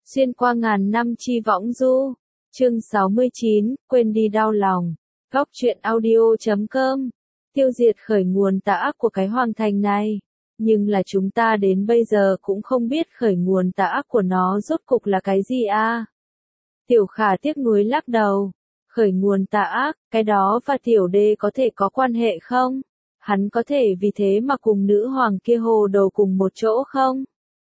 Xuyên qua ngàn năm chi võng du. Chương 69, quên đi đau lòng. Góc truyện audio.com. Tiêu diệt khởi nguồn tà ác của cái hoàng thành này. Nhưng là chúng ta đến bây giờ cũng không biết khởi nguồn tà ác của nó rốt cục là cái gì a. Tiểu Khả tiếc nuối lắc đầu. Khởi nguồn tà ác, cái đó và tiểu đê có thể có quan hệ không? Hắn có thể vì thế mà cùng nữ hoàng kia hồ đồ cùng một chỗ không?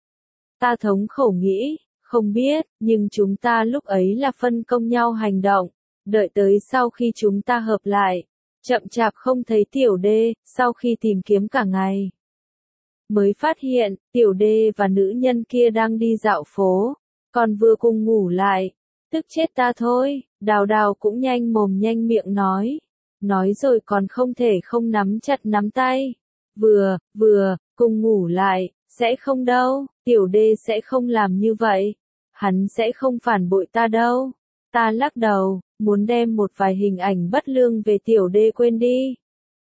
Ta thống khẩu nghĩ, không biết, nhưng chúng ta lúc ấy là phân công nhau hành động, đợi tới sau khi chúng ta hợp lại, chậm chạp không thấy tiểu đê, sau khi tìm kiếm cả ngày. Mới phát hiện, tiểu đê và nữ nhân kia đang đi dạo phố, còn vừa cùng ngủ lại, tức chết ta thôi, Đào Đào cũng nhanh mồm nhanh miệng nói rồi còn không thể không nắm chặt nắm tay, vừa, cùng ngủ lại, sẽ không đâu, tiểu đê sẽ không làm như vậy, hắn sẽ không phản bội ta đâu, ta lắc đầu, muốn đem một vài hình ảnh bất lương về tiểu đê quên đi.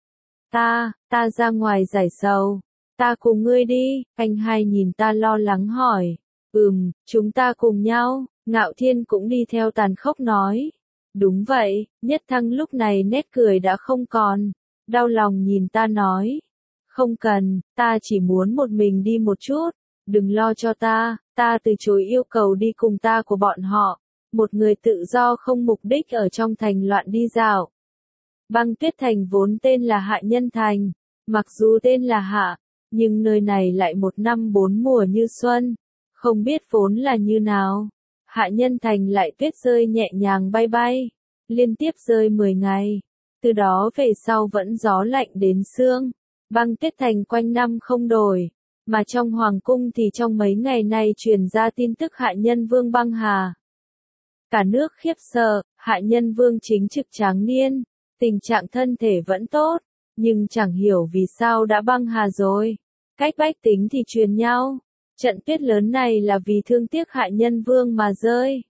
Ta ra ngoài giải sầu, ta cùng ngươi đi, anh hai nhìn ta lo lắng hỏi, chúng ta cùng nhau, Ngạo Thiên cũng đi theo tàn khốc nói. Đúng vậy, Nhất Thăng lúc này nét cười đã không còn, đau lòng nhìn ta nói. Không cần, ta chỉ muốn một mình đi một chút, đừng lo cho ta từ chối yêu cầu đi cùng ta của bọn họ, một người tự do không mục đích ở trong thành loạn đi dạo. Băng Tuyết Thành vốn tên là Hạ Nhân Thành, mặc dù tên là Hạ, nhưng nơi này lại một năm bốn mùa như xuân, không biết vốn là như nào. Hạ Nhân Thành lại tuyết rơi nhẹ nhàng bay bay, liên tiếp rơi 10 ngày, từ đó về sau vẫn gió lạnh đến xương. Băng Tuyết Thành quanh năm không đổi, mà trong hoàng cung thì trong mấy ngày nay truyền ra tin tức Hạ Nhân Vương băng hà. Cả nước khiếp sợ, Hạ Nhân Vương chính trực tráng niên, tình trạng thân thể vẫn tốt, nhưng chẳng hiểu vì sao đã băng hà rồi. Cách bách tính thì truyền nhau, trận tuyết lớn này là vì thương tiếc Hạ Nhân Vương mà rơi.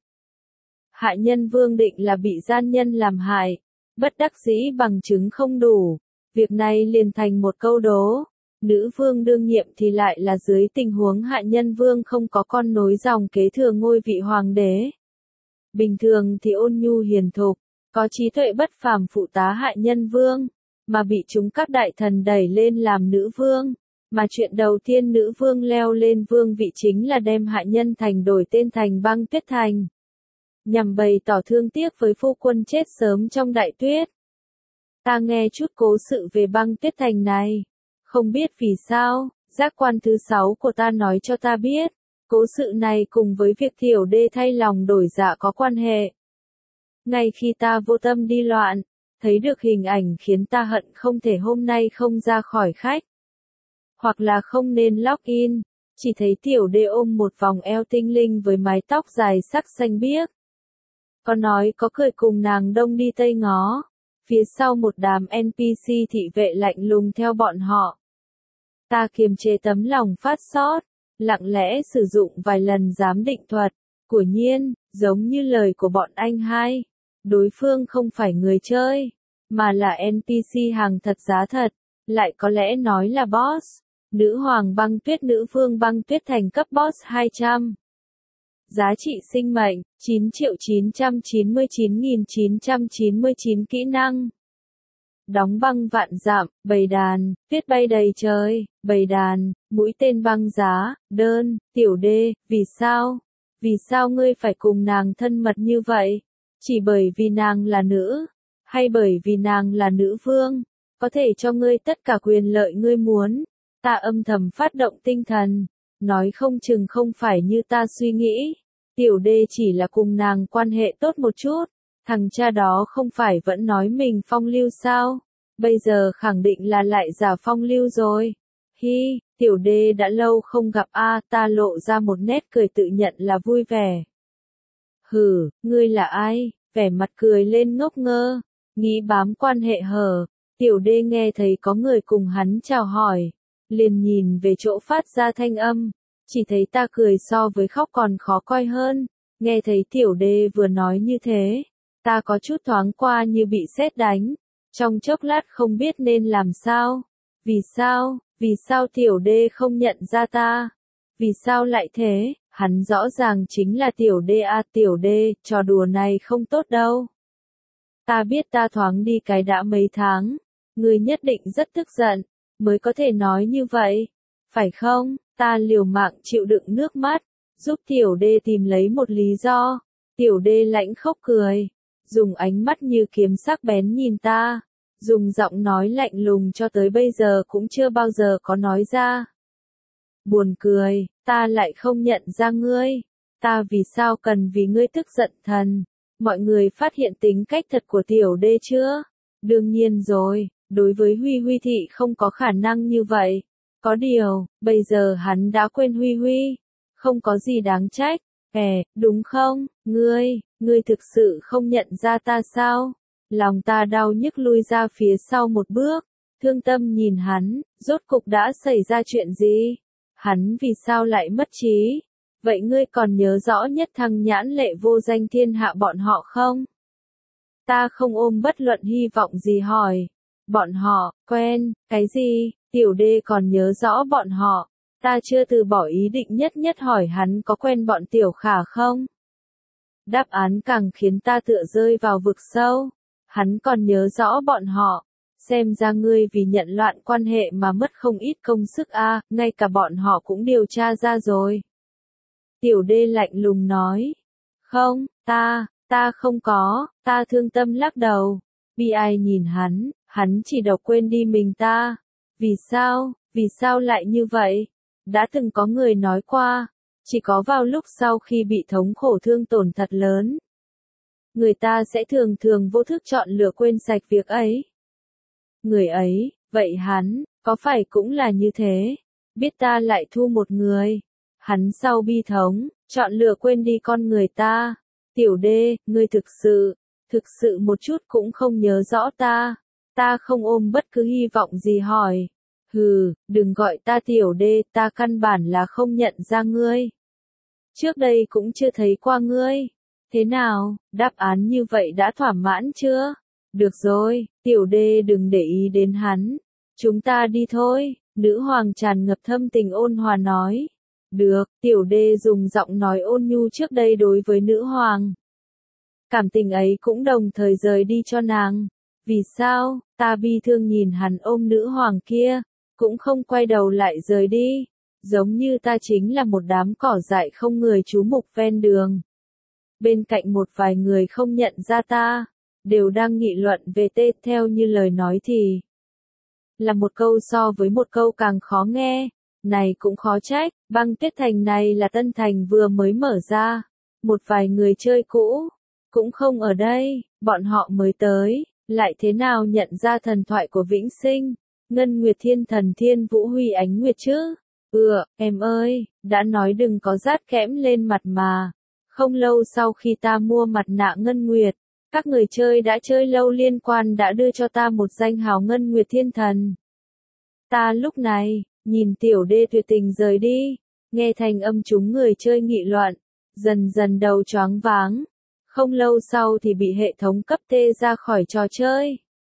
Hạ Nhân Vương định là bị gian nhân làm hại, bất đắc dĩ bằng chứng không đủ, việc này liền thành một câu đố. Nữ vương đương nhiệm thì lại là dưới tình huống Hạ Nhân Vương không có con nối dòng kế thừa ngôi vị hoàng đế. Bình thường thì ôn nhu hiền thục, có trí tuệ bất phàm phụ tá Hạ Nhân Vương, mà bị chúng các đại thần đẩy lên làm nữ vương. Mà chuyện đầu tiên nữ vương leo lên vương vị chính là đem Hạ Nhân Thành đổi tên thành Băng Tuyết Thành, nhằm bày tỏ thương tiếc với phu quân chết sớm trong đại tuyết. Ta nghe chút cố sự về Băng Tuyết Thành này, không biết vì sao, giác quan thứ 6 của ta nói cho ta biết, cố sự này cùng với việc tiểu đê thay lòng đổi dạ có quan hệ. Ngay khi ta vô tâm đi loạn, thấy được hình ảnh khiến ta hận không thể hôm nay không ra khỏi khách. Hoặc là không nên login, chỉ thấy tiểu đê ôm một vòng eo tinh linh với mái tóc dài sắc xanh biếc. Có nói có cười cùng nàng đông đi tây ngó, phía sau một đám NPC thị vệ lạnh lùng theo bọn họ. Ta kiềm chế tấm lòng phát sót, lặng lẽ sử dụng vài lần giám định thuật, quả nhiên, giống như lời của bọn anh hai, đối phương không phải người chơi, mà là NPC hàng thật giá thật, lại có lẽ nói là boss. Nữ hoàng băng tuyết nữ vương băng tuyết thành cấp boss 200. Giá trị sinh mệnh, 9.999.999 kỹ năng. Đóng băng vạn dặm, bầy đàn, tuyết bay đầy trời, bầy đàn, mũi tên băng giá, đơn, tiểu đê, vì sao? Vì sao ngươi phải cùng nàng thân mật như vậy? Chỉ bởi vì nàng là nữ? Hay bởi vì nàng là nữ vương? Có thể cho ngươi tất cả quyền lợi ngươi muốn. Ta âm thầm phát động tinh thần, nói không chừng không phải như ta suy nghĩ, tiểu đê chỉ là cùng nàng quan hệ tốt một chút, thằng cha đó không phải vẫn nói mình phong lưu sao, bây giờ khẳng định là lại giả phong lưu rồi. Hi, tiểu đê đã lâu không gặp ta lộ ra một nét cười tự nhận là vui vẻ. Hử, ngươi là ai? Vẻ mặt cười lên ngốc ngơ, nghĩ bám quan hệ hở, tiểu đê nghe thấy có người cùng hắn chào hỏi. Liền nhìn về chỗ phát ra thanh âm, chỉ thấy ta cười so với khóc còn khó coi hơn, nghe thấy tiểu đê vừa nói như thế, ta có chút thoáng qua như bị sét đánh, trong chốc lát không biết nên làm sao, vì sao tiểu đê không nhận ra ta, vì sao lại thế, Hắn rõ ràng chính là tiểu đê a, tiểu đê, trò đùa này không tốt đâu. Ta biết ta thoáng đi cái đã mấy tháng, ngươi nhất định rất tức giận, mới có thể nói như vậy, phải không? Ta liều mạng chịu đựng nước mắt, giúp tiểu đê tìm lấy một lý do. Tiểu đê lãnh khóc cười, dùng ánh mắt như kiếm sắc bén nhìn ta, dùng giọng nói lạnh lùng cho tới bây giờ cũng chưa bao giờ có nói ra. Buồn cười, ta lại không nhận ra ngươi, ta vì sao cần vì ngươi tức giận thần. Mọi người phát hiện tính cách thật của tiểu đê chưa? Đương nhiên rồi, đối với Huy Huy thị không có khả năng như vậy. Có điều, bây giờ hắn đã quên Huy Huy, không có gì đáng trách. Đúng không, ngươi thực sự không nhận ra ta sao? Lòng ta đau nhức lui ra phía sau một bước, thương tâm nhìn hắn, rốt cục đã xảy ra chuyện gì? Hắn vì sao lại mất trí? Vậy ngươi còn nhớ rõ nhất thăng nhãn lệ vô danh thiên hạ bọn họ không? Ta không ôm bất luận hy vọng gì hỏi. Bọn họ, quen, cái gì? Tiểu đê còn nhớ rõ bọn họ. Ta chưa từ bỏ ý định nhất nhất hỏi hắn có quen bọn tiểu khả không? Đáp án càng khiến ta tựa rơi vào vực sâu. Hắn còn nhớ rõ bọn họ. Xem ra ngươi vì nhận loạn quan hệ mà mất không ít công sức a, ngay cả bọn họ cũng điều tra ra rồi. Tiểu đê lạnh lùng nói. Không, ta không có, ta thương tâm lắc đầu. Bi ai nhìn hắn chỉ độc quên đi mình ta. Vì sao lại như vậy? Đã từng có người nói qua, chỉ có vào lúc sau khi bị thống khổ thương tổn thật lớn, người ta sẽ thường thường vô thức chọn lựa quên sạch việc ấy. Người ấy, vậy hắn, có phải cũng là như thế? Biết ta lại thu một người. Hắn sau bi thống, chọn lựa quên đi con người ta. Tiểu đê, ngươi thực sự một chút cũng không nhớ rõ ta. Ta không ôm bất cứ hy vọng gì hỏi. Hừ, đừng gọi ta tiểu đê, ta căn bản là không nhận ra ngươi. Trước đây cũng chưa thấy qua ngươi. Thế nào, đáp án như vậy đã thỏa mãn chưa? Được rồi, tiểu đê đừng để ý đến hắn. Chúng ta đi thôi, nữ hoàng tràn ngập thâm tình ôn hòa nói. Được, tiểu đê dùng giọng nói ôn nhu trước đây đối với nữ hoàng. Cảm tình ấy cũng đồng thời rời đi cho nàng. Vì sao, ta bi thương nhìn hắn ôm nữ hoàng kia, cũng không quay đầu lại rời đi. Giống như ta chính là một đám cỏ dại không người chú mục ven đường. Bên cạnh một vài người không nhận ra ta, đều đang nghị luận về tê, theo như lời nói thì là một câu so với một câu càng khó nghe. Này cũng khó trách, băng tuyết thành này là tân thành vừa mới mở ra. Một vài người chơi cũ, cũng không ở đây, bọn họ mới tới, lại thế nào nhận ra thần thoại của Vĩnh Sinh, Ngân Nguyệt Thiên Thần Thiên Vũ Huy Ánh Nguyệt chứ? Em ơi, đã nói đừng có rát kẽm lên mặt mà. Không lâu sau khi ta mua mặt nạ Ngân Nguyệt, các người chơi đã chơi lâu liên quan đã đưa cho ta một danh hào Ngân Nguyệt Thiên Thần. Ta lúc này, nhìn tiểu đê tuyệt tình rời đi, nghe thành âm chúng người chơi nghị luận, dần dần đầu choáng váng. Không lâu sau thì bị hệ thống cấp tê ra khỏi trò chơi.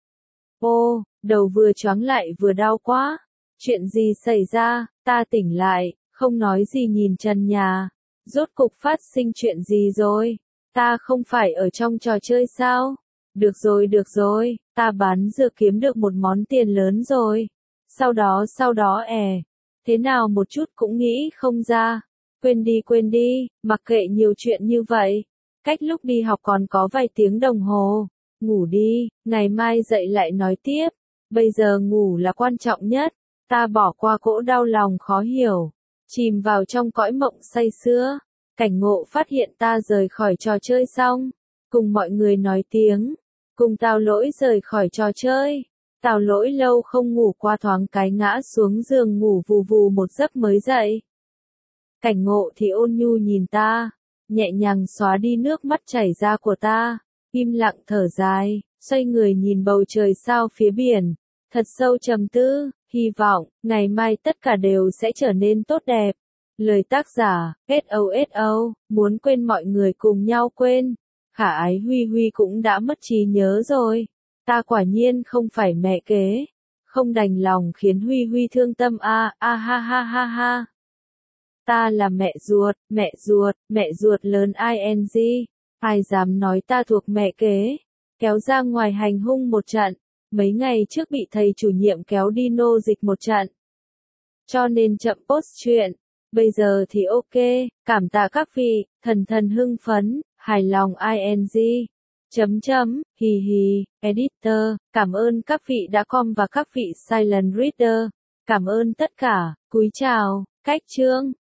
Ô, đầu vừa choáng lại vừa đau quá. Chuyện gì xảy ra? Ta tỉnh lại, không nói gì nhìn trần nhà. Rốt cục phát sinh chuyện gì rồi? Ta không phải ở trong trò chơi sao? Được rồi, ta bán dược kiếm được một món tiền lớn rồi. Sau đó thế nào một chút cũng nghĩ không ra. Quên đi, mặc kệ nhiều chuyện như vậy. Cách lúc đi học còn có vài tiếng đồng hồ. Ngủ đi, ngày mai dậy lại nói tiếp. Bây giờ ngủ là quan trọng nhất. Ta bỏ qua cỗ đau lòng khó hiểu, chìm vào trong cõi mộng say sưa. Cảnh ngộ phát hiện ta rời khỏi trò chơi xong, cùng mọi người nói tiếng, cùng Tào Lỗi rời khỏi trò chơi. Tào Lỗi lâu không ngủ qua thoáng cái ngã xuống giường ngủ vù vù một giấc mới dậy. Cảnh ngộ thì ôn nhu nhìn ta, nhẹ nhàng xóa đi nước mắt chảy ra của ta, im lặng thở dài, xoay người nhìn bầu trời sao phía biển, thật sâu trầm tư, hy vọng, ngày mai tất cả đều sẽ trở nên tốt đẹp. Lời tác giả, SOSO, muốn quên mọi người cùng nhau quên. Khả ái Huy Huy cũng đã mất trí nhớ rồi. Ta quả nhiên không phải mẹ kế. Không đành lòng khiến Huy Huy thương tâm ha ha ha. Ta là mẹ ruột lớn ing. Ai dám nói ta thuộc mẹ kế. Kéo ra ngoài hành hung một trận. Mấy ngày trước bị thầy chủ nhiệm kéo đi nô dịch một trận. Cho nên chậm post chuyện. Bây giờ thì ok, cảm tạ các vị, thần hưng phấn, hài lòng ing. Hì hì, editor, cảm ơn các vị đã com và các vị silent reader. Cảm ơn tất cả, cúi chào, cách chương.